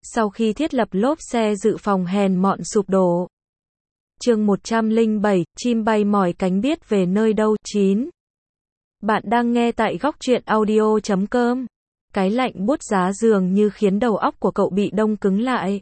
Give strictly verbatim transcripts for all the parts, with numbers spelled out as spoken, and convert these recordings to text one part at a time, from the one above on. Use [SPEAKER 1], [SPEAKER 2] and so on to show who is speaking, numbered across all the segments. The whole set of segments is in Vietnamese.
[SPEAKER 1] Sau khi thiết lập lốp xe dự phòng hèn mọn sụp đổ. Chương một trăm lẻ bảy, chim bay mỏi cánh biết về nơi đâu. chín. Bạn đang nghe tại góc truyện audio chấm com. Cái lạnh buốt giá dường như khiến đầu óc của cậu bị đông cứng lại.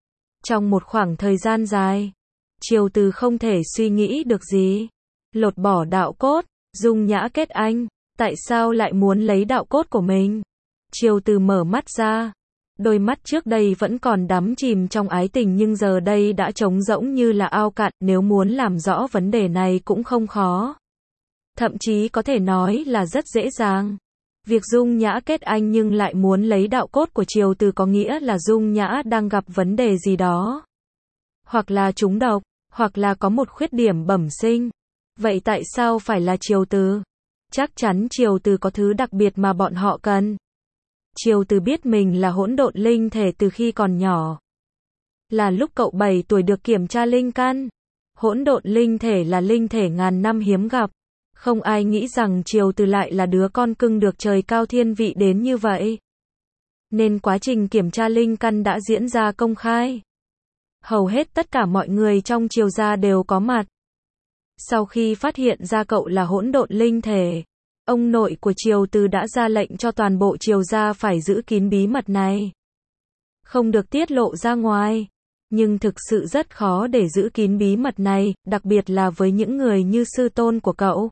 [SPEAKER 1] Trong một khoảng thời gian dài, Triều Từ không thể suy nghĩ được gì. Lột bỏ đạo cốt, Dung Nhã kết anh, tại sao lại muốn lấy đạo cốt của mình? Triều Từ mở mắt ra. Đôi mắt trước đây vẫn còn đắm chìm trong ái tình nhưng giờ đây đã trống rỗng như là ao cạn, nếu muốn làm rõ vấn đề này cũng không khó. Thậm chí có thể nói là rất dễ dàng. Việc Dung Nhã kết anh nhưng lại muốn lấy đạo cốt của Triều Từ có nghĩa là Dung Nhã đang gặp vấn đề gì đó. Hoặc là trúng độc, hoặc là có một khuyết điểm bẩm sinh. Vậy tại sao phải là Triều Từ? Chắc chắn Triều Từ có thứ đặc biệt mà bọn họ cần. Triều Từ biết mình là hỗn độn linh thể từ khi còn nhỏ. Là lúc cậu bảy tuổi được kiểm tra linh căn. Hỗn độn linh thể là linh thể ngàn năm hiếm gặp. Không ai nghĩ rằng Triều Từ lại là đứa con cưng được trời cao thiên vị đến như vậy. Nên quá trình kiểm tra linh căn đã diễn ra công khai. Hầu hết tất cả mọi người trong Triều gia đều có mặt. Sau khi phát hiện ra cậu là hỗn độn linh thể, ông nội của Triều Từ đã ra lệnh cho toàn bộ Triều gia phải giữ kín bí mật này. Không được tiết lộ ra ngoài. Nhưng thực sự rất khó để giữ kín bí mật này, đặc biệt là với những người như sư tôn của cậu.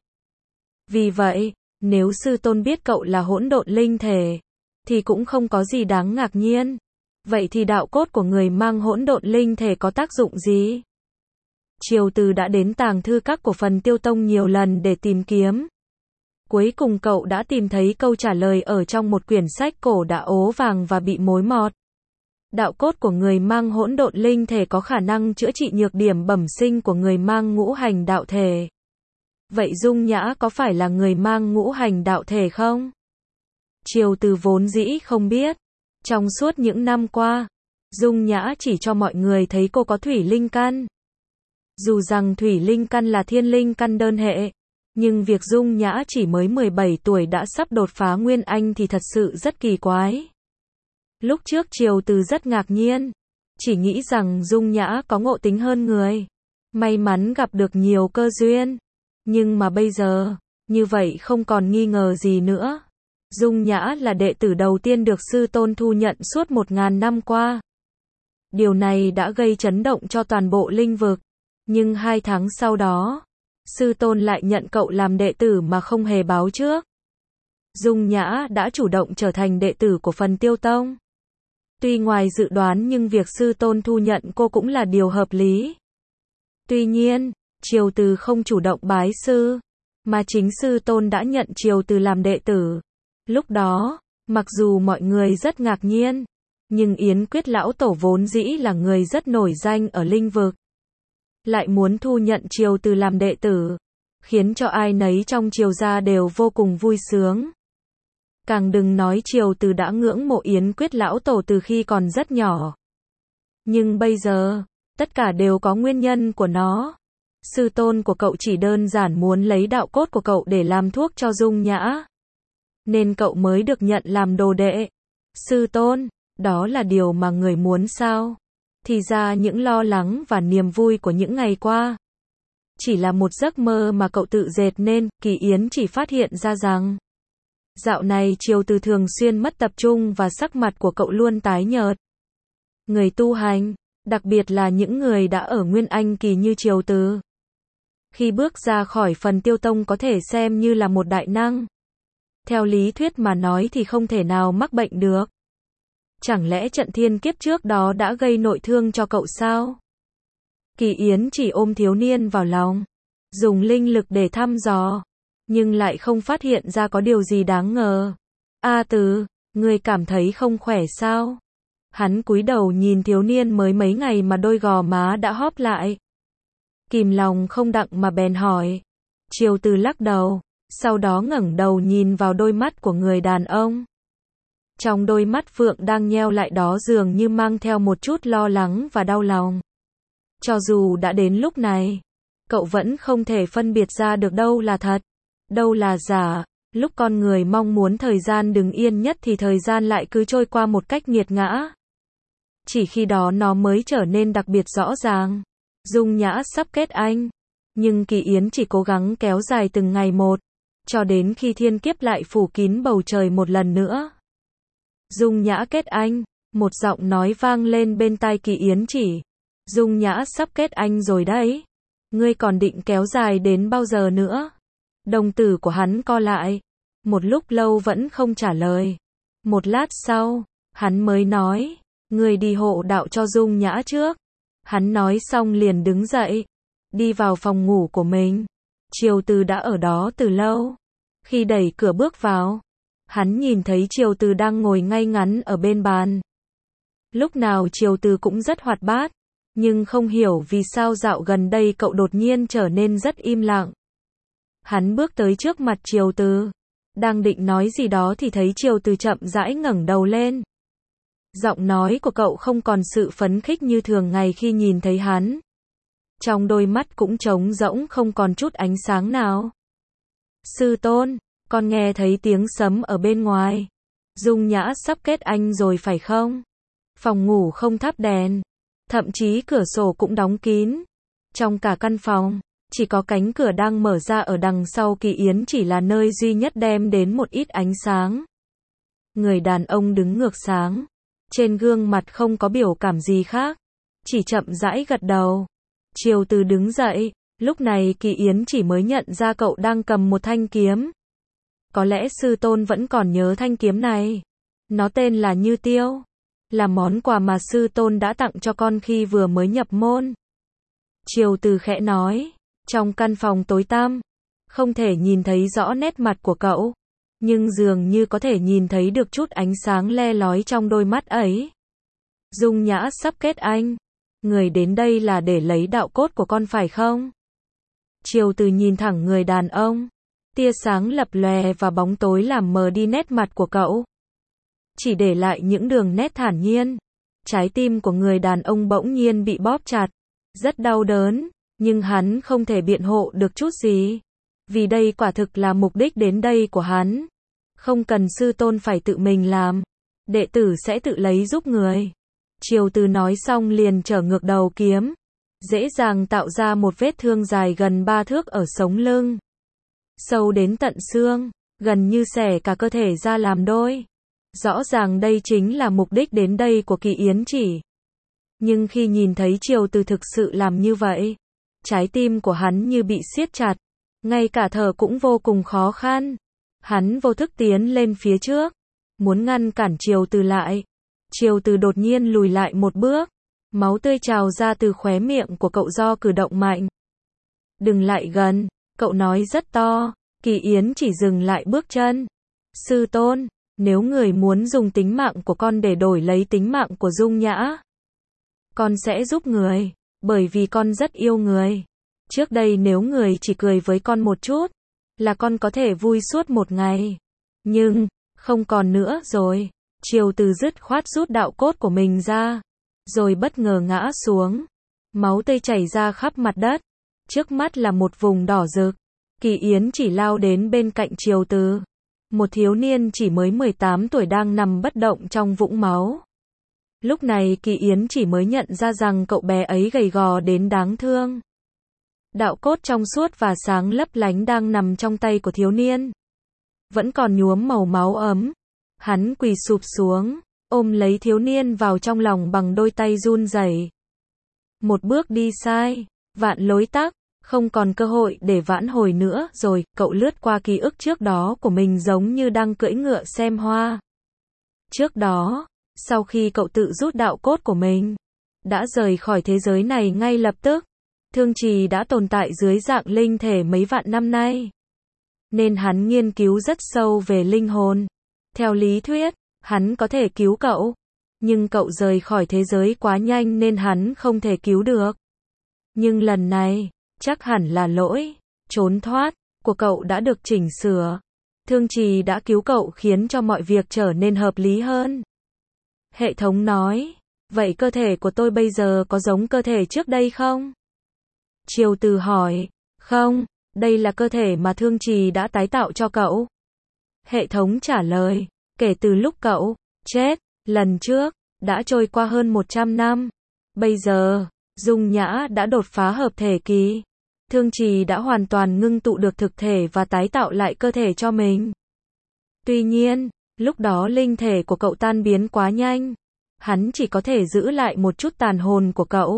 [SPEAKER 1] Vì vậy, nếu sư tôn biết cậu là hỗn độn linh thể, thì cũng không có gì đáng ngạc nhiên. Vậy thì đạo cốt của người mang hỗn độn linh thể có tác dụng gì? Triều Từ đã đến tàng thư các của Phần Tiêu Tông nhiều lần để tìm kiếm. Cuối cùng cậu đã tìm thấy câu trả lời ở trong một quyển sách cổ đã ố vàng và bị mối mọt. Đạo cốt của người mang hỗn độn linh thể có khả năng chữa trị nhược điểm bẩm sinh của người mang ngũ hành đạo thể. Vậy Dung Nhã có phải là người mang ngũ hành đạo thể không? Triều Từ vốn dĩ không biết. Trong suốt những năm qua, Dung Nhã chỉ cho mọi người thấy cô có thủy linh căn. Dù rằng thủy linh căn là thiên linh căn đơn hệ, nhưng việc Dung Nhã chỉ mới mười bảy tuổi đã sắp đột phá Nguyên Anh thì thật sự rất kỳ quái. Lúc trước Triều Từ rất ngạc nhiên, chỉ nghĩ rằng Dung Nhã có ngộ tính hơn người, may mắn gặp được nhiều cơ duyên. Nhưng mà bây giờ, như vậy không còn nghi ngờ gì nữa. Dung Nhã là đệ tử đầu tiên được sư tôn thu nhận suốt một ngàn năm qua. Điều này đã gây chấn động cho toàn bộ linh vực. Nhưng hai tháng sau đó, sư tôn lại nhận cậu làm đệ tử mà không hề báo trước. Dung Nhã đã chủ động trở thành đệ tử của Phần Tiêu Tông. Tuy ngoài dự đoán nhưng việc sư tôn thu nhận cô cũng là điều hợp lý. Tuy nhiên, Triều Từ không chủ động bái sư, mà chính sư tôn đã nhận Triều Từ làm đệ tử. Lúc đó, mặc dù mọi người rất ngạc nhiên, nhưng Yến Quyết lão tổ vốn dĩ là người rất nổi danh ở linh vực, lại muốn thu nhận Triều Từ làm đệ tử, khiến cho ai nấy trong Triều gia đều vô cùng vui sướng. Càng đừng nói Triều Từ đã ngưỡng mộ Yến Quyết lão tổ từ khi còn rất nhỏ. Nhưng bây giờ, tất cả đều có nguyên nhân của nó. Sư tôn của cậu chỉ đơn giản muốn lấy đạo cốt của cậu để làm thuốc cho Dung Nhã, nên cậu mới được nhận làm đồ đệ. Sư tôn, đó là điều mà người muốn sao? Thì ra những lo lắng và niềm vui của những ngày qua chỉ là một giấc mơ mà cậu tự dệt nên. Kỳ Yến chỉ phát hiện ra rằng dạo này Triều Từ thường xuyên mất tập trung và sắc mặt của cậu luôn tái nhợt. Người tu hành, đặc biệt là những người đã ở Nguyên Anh kỳ như Triều Từ, khi bước ra khỏi Phần Tiêu Tông có thể xem như là một đại năng. Theo lý thuyết mà nói thì không thể nào mắc bệnh được. Chẳng lẽ trận thiên kiếp trước đó đã gây nội thương cho cậu sao? Kỳ Yến chỉ ôm thiếu niên vào lòng, dùng linh lực để thăm dò, nhưng lại không phát hiện ra có điều gì đáng ngờ. A Từ, ngươi cảm thấy không khỏe sao? Hắn cúi đầu nhìn thiếu niên mới mấy ngày mà đôi gò má đã hóp lại. Kìm lòng không đặng mà bèn hỏi. Triều Từ lắc đầu, sau đó ngẩng đầu nhìn vào đôi mắt của người đàn ông. Trong đôi mắt phượng đang nheo lại đó dường như mang theo một chút lo lắng và đau lòng. Cho dù đã đến lúc này, cậu vẫn không thể phân biệt ra được đâu là thật, đâu là giả. Lúc con người mong muốn thời gian đứng yên nhất thì thời gian lại cứ trôi qua một cách nghiệt ngã. Chỉ khi đó nó mới trở nên đặc biệt rõ ràng. Dung Nhã sắp kết anh, nhưng Kỳ Yến chỉ cố gắng kéo dài từng ngày một, cho đến khi thiên kiếp lại phủ kín bầu trời một lần nữa. Dung Nhã kết anh, một giọng nói vang lên bên tai Kỳ Yến chỉ. Dung Nhã sắp kết anh rồi đấy. Ngươi còn định kéo dài đến bao giờ nữa? Đồng tử của hắn co lại. Một lúc lâu vẫn không trả lời. Một lát sau, hắn mới nói, ngươi đi hộ đạo cho Dung Nhã trước. Hắn nói xong liền đứng dậy, đi vào phòng ngủ của mình. Triều Từ đã ở đó từ lâu. Khi đẩy cửa bước vào, hắn nhìn thấy Triều Từ đang ngồi ngay ngắn ở bên bàn. Lúc nào Triều Từ cũng rất hoạt bát, nhưng không hiểu vì sao dạo gần đây cậu đột nhiên trở nên rất im lặng. Hắn bước tới trước mặt Triều Từ, đang định nói gì đó thì thấy Triều Từ chậm rãi ngẩng đầu lên. Giọng nói của cậu không còn sự phấn khích như thường ngày khi nhìn thấy hắn. Trong đôi mắt cũng trống rỗng không còn chút ánh sáng nào. Sư tôn, con nghe thấy tiếng sấm ở bên ngoài. Dung Nhã sắp kết anh rồi phải không? Phòng ngủ không thắp đèn, thậm chí cửa sổ cũng đóng kín. Trong cả căn phòng, chỉ có cánh cửa đang mở ra ở đằng sau Kỳ Yến chỉ là nơi duy nhất đem đến một ít ánh sáng. Người đàn ông đứng ngược sáng, trên gương mặt không có biểu cảm gì khác, chỉ chậm rãi gật đầu. Triều Từ đứng dậy, lúc này Kỳ Yến chỉ mới nhận ra cậu đang cầm một thanh kiếm. Có lẽ sư tôn vẫn còn nhớ thanh kiếm này. Nó tên là Như Tiêu, là món quà mà sư tôn đã tặng cho con khi vừa mới nhập môn. Triều Từ khẽ nói, trong căn phòng tối tăm, không thể nhìn thấy rõ nét mặt của cậu, nhưng dường như có thể nhìn thấy được chút ánh sáng le lói trong đôi mắt ấy. Dung Nhã sắp kết anh, người đến đây là để lấy đạo cốt của con phải không? Triều Từ nhìn thẳng người đàn ông, tia sáng lập lòe và bóng tối làm mờ đi nét mặt của cậu, chỉ để lại những đường nét thản nhiên. Trái tim của người đàn ông bỗng nhiên bị bóp chặt, rất đau đớn, nhưng hắn không thể biện hộ được chút gì, vì đây quả thực là mục đích đến đây của hắn. Không cần sư tôn phải tự mình làm, đệ tử sẽ tự lấy giúp người. Triều Từ nói xong liền trở ngược đầu kiếm, dễ dàng tạo ra một vết thương dài gần ba thước ở sống lưng, sâu đến tận xương, gần như xẻ cả cơ thể ra làm đôi. Rõ ràng đây chính là mục đích đến đây của Kỳ Yến chỉ. Nhưng khi nhìn thấy Triều Từ thực sự làm như vậy, trái tim của hắn như bị siết chặt, ngay cả thở cũng vô cùng khó khăn. Hắn vô thức tiến lên phía trước, muốn ngăn cản Triều Từ lại. Triều Từ đột nhiên lùi lại một bước, máu tươi trào ra từ khóe miệng của cậu do cử động mạnh. Đừng lại gần, cậu nói rất to. Kỳ Yến chỉ dừng lại bước chân. Sư tôn, nếu người muốn dùng tính mạng của con để đổi lấy tính mạng của Dung Nhã, con sẽ giúp người, bởi vì con rất yêu người. Trước đây nếu người chỉ cười với con một chút, là con có thể vui suốt một ngày. Nhưng, không còn nữa rồi. Triều Từ dứt khoát rút đạo cốt của mình ra, rồi bất ngờ ngã xuống. Máu tươi chảy ra khắp mặt đất. Trước mắt là một vùng đỏ rực. Kỳ Yến chỉ lao đến bên cạnh Triều Từ. Một thiếu niên chỉ mới mười tám tuổi đang nằm bất động trong vũng máu. Lúc này Kỳ Yến chỉ mới nhận ra rằng cậu bé ấy gầy gò đến đáng thương. Đạo cốt trong suốt và sáng lấp lánh đang nằm trong tay của thiếu niên, vẫn còn nhuốm màu máu ấm. Hắn quỳ sụp xuống, ôm lấy thiếu niên vào trong lòng bằng đôi tay run rẩy. Một bước đi sai, vạn lối tắc, không còn cơ hội để vãn hồi nữa rồi. Cậu lướt qua ký ức trước đó của mình giống như đang cưỡi ngựa xem hoa. Trước đó, sau khi cậu tự rút đạo cốt của mình, đã rời khỏi thế giới này ngay lập tức. Thương Trì đã tồn tại dưới dạng linh thể mấy vạn năm nay, nên hắn nghiên cứu rất sâu về linh hồn. Theo lý thuyết, hắn có thể cứu cậu, nhưng cậu rời khỏi thế giới quá nhanh nên hắn không thể cứu được. Nhưng lần này, chắc hẳn là lỗi trốn thoát của cậu đã được chỉnh sửa. Thương Trì đã cứu cậu khiến cho mọi việc trở nên hợp lý hơn. Hệ thống nói, vậy cơ thể của tôi bây giờ có giống cơ thể trước đây không? Triều Từ hỏi, không, đây là cơ thể mà Thương Trì đã tái tạo cho cậu. Hệ thống trả lời, kể từ lúc cậu chết lần trước, Đã trôi qua hơn một trăm năm. Bây giờ, Dung Nhã đã đột phá hợp thể kỳ. Thương Trì đã hoàn toàn ngưng tụ được thực thể và tái tạo lại cơ thể cho mình. Tuy nhiên, lúc đó linh thể của cậu tan biến quá nhanh. Hắn chỉ có thể giữ lại một chút tàn hồn của cậu.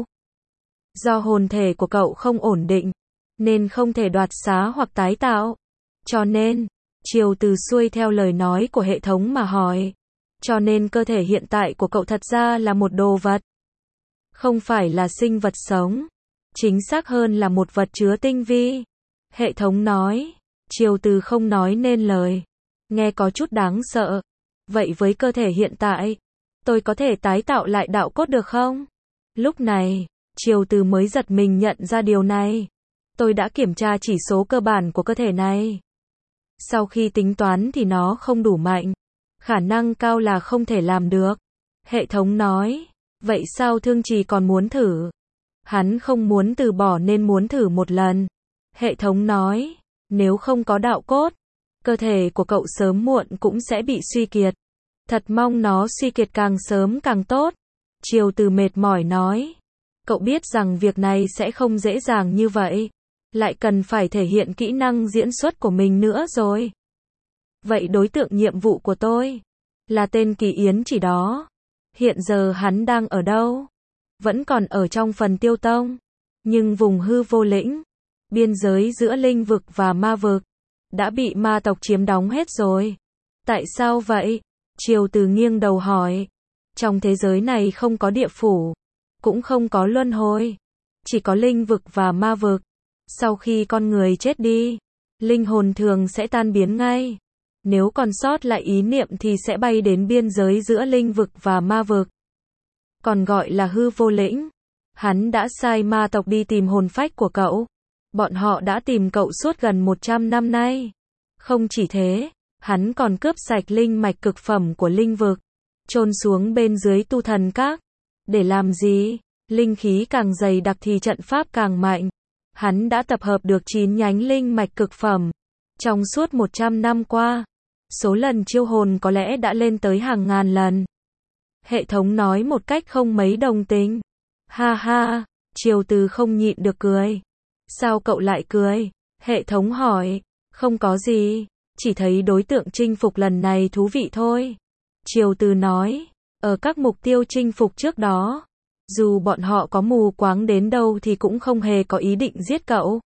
[SPEAKER 1] Do hồn thể của cậu không ổn định, nên không thể đoạt xá hoặc tái tạo. Cho nên, Triều Từ xuôi theo lời nói của hệ thống mà hỏi. Cho nên cơ thể hiện tại của cậu thật ra là một đồ vật. Không phải là sinh vật sống. Chính xác hơn là một vật chứa tinh vi. Hệ thống nói. Triều Từ không nói nên lời. Nghe có chút đáng sợ. Vậy với cơ thể hiện tại, tôi có thể tái tạo lại đạo cốt được không? Lúc này, Triều Từ mới giật mình nhận ra điều này. Tôi đã kiểm tra chỉ số cơ bản của cơ thể này. Sau khi tính toán thì nó không đủ mạnh. Khả năng cao là không thể làm được. Hệ thống nói. Vậy sao Thương Trì còn muốn thử? Hắn không muốn từ bỏ nên muốn thử một lần. Hệ thống nói. Nếu không có đạo cốt, cơ thể của cậu sớm muộn cũng sẽ bị suy kiệt. Thật mong nó suy kiệt càng sớm càng tốt. Triều Từ mệt mỏi nói. Cậu biết rằng việc này sẽ không dễ dàng như vậy. Lại cần phải thể hiện kỹ năng diễn xuất của mình nữa rồi. Vậy đối tượng nhiệm vụ của tôi là tên Kỳ Yến chỉ đó. Hiện giờ hắn đang ở đâu? Vẫn còn ở trong phần Tiêu Tông. Nhưng vùng hư vô lĩnh, biên giới giữa linh vực và ma vực, đã bị ma tộc chiếm đóng hết rồi. Tại sao vậy? Triều Từ nghiêng đầu hỏi. Trong thế giới này không có địa phủ, cũng không có luân hồi. Chỉ có linh vực và ma vực. Sau khi con người chết đi, linh hồn thường sẽ tan biến ngay. Nếu còn sót lại ý niệm thì sẽ bay đến biên giới giữa linh vực và ma vực. Còn gọi là hư vô lĩnh. Hắn đã sai ma tộc đi tìm hồn phách của cậu. Bọn họ đã tìm cậu suốt gần một trăm năm nay. Không chỉ thế, hắn còn cướp sạch linh mạch cực phẩm của linh vực, chôn xuống bên dưới tu thần các. Để làm gì? Linh khí càng dày đặc thì trận pháp càng mạnh. Hắn đã tập hợp được chín nhánh linh mạch cực phẩm. Trong suốt một trăm năm qua, số lần chiêu hồn có lẽ đã lên tới hàng ngàn lần. Hệ thống nói một cách không mấy đồng tình. Ha ha, Triều Từ không nhịn được cười. Sao cậu lại cười? Hệ thống hỏi. Không có gì, chỉ thấy đối tượng chinh phục lần này thú vị thôi. Triều Từ nói. Ở các mục tiêu chinh phục trước đó, dù bọn họ có mù quáng đến đâu thì cũng không hề có ý định giết cậu.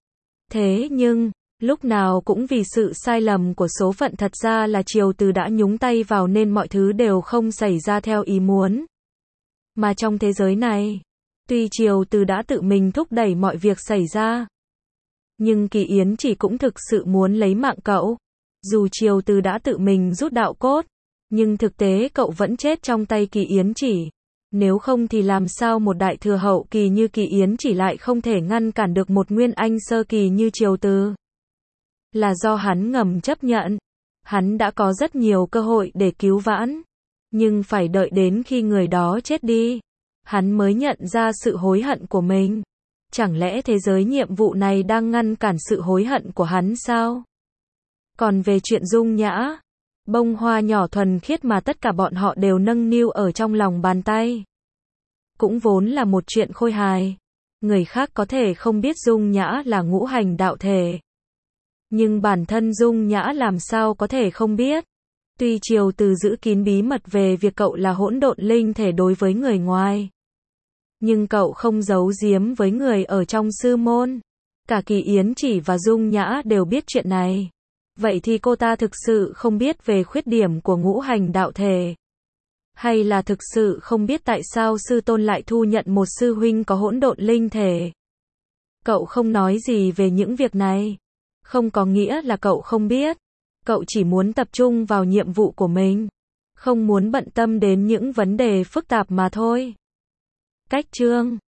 [SPEAKER 1] Thế nhưng, lúc nào cũng vì sự sai lầm của số phận, thật ra là Triều Từ đã nhúng tay vào nên mọi thứ đều không xảy ra theo ý muốn. Mà trong thế giới này, tuy Triều Từ đã tự mình thúc đẩy mọi việc xảy ra, nhưng Kỳ Yến chỉ cũng thực sự muốn lấy mạng cậu. Dù Triều Từ đã tự mình rút đạo cốt, nhưng thực tế cậu vẫn chết trong tay Kỳ Yến chỉ. Nếu không thì làm sao một đại thừa hậu kỳ như Kỳ Yến chỉ lại không thể ngăn cản được một nguyên anh sơ kỳ như Triều Từ? Là do hắn ngầm chấp nhận. Hắn đã có rất nhiều cơ hội để cứu vãn, nhưng phải đợi đến khi người đó chết đi, hắn mới nhận ra sự hối hận của mình. Chẳng lẽ thế giới nhiệm vụ này đang ngăn cản sự hối hận của hắn sao? Còn về chuyện Dung Nhã, bông hoa nhỏ thuần khiết mà tất cả bọn họ đều nâng niu ở trong lòng bàn tay, cũng vốn là một chuyện khôi hài. Người khác có thể không biết Dung Nhã là ngũ hành đạo thể, nhưng bản thân Dung Nhã làm sao có thể không biết. Tuy Triều Từ giữ kín bí mật về việc cậu là hỗn độn linh thể đối với người ngoài, nhưng cậu không giấu giếm với người ở trong sư môn. Cả Kỳ Yến chỉ và Dung Nhã đều biết chuyện này. Vậy thì cô ta thực sự không biết về khuyết điểm của ngũ hành đạo thể? Hay là thực sự không biết tại sao sư tôn lại thu nhận một sư huynh có hỗn độn linh thể? Cậu không nói gì về những việc này. Không có nghĩa là cậu không biết. Cậu chỉ muốn tập trung vào nhiệm vụ của mình, không muốn bận tâm đến những vấn đề phức tạp mà thôi. Cách chương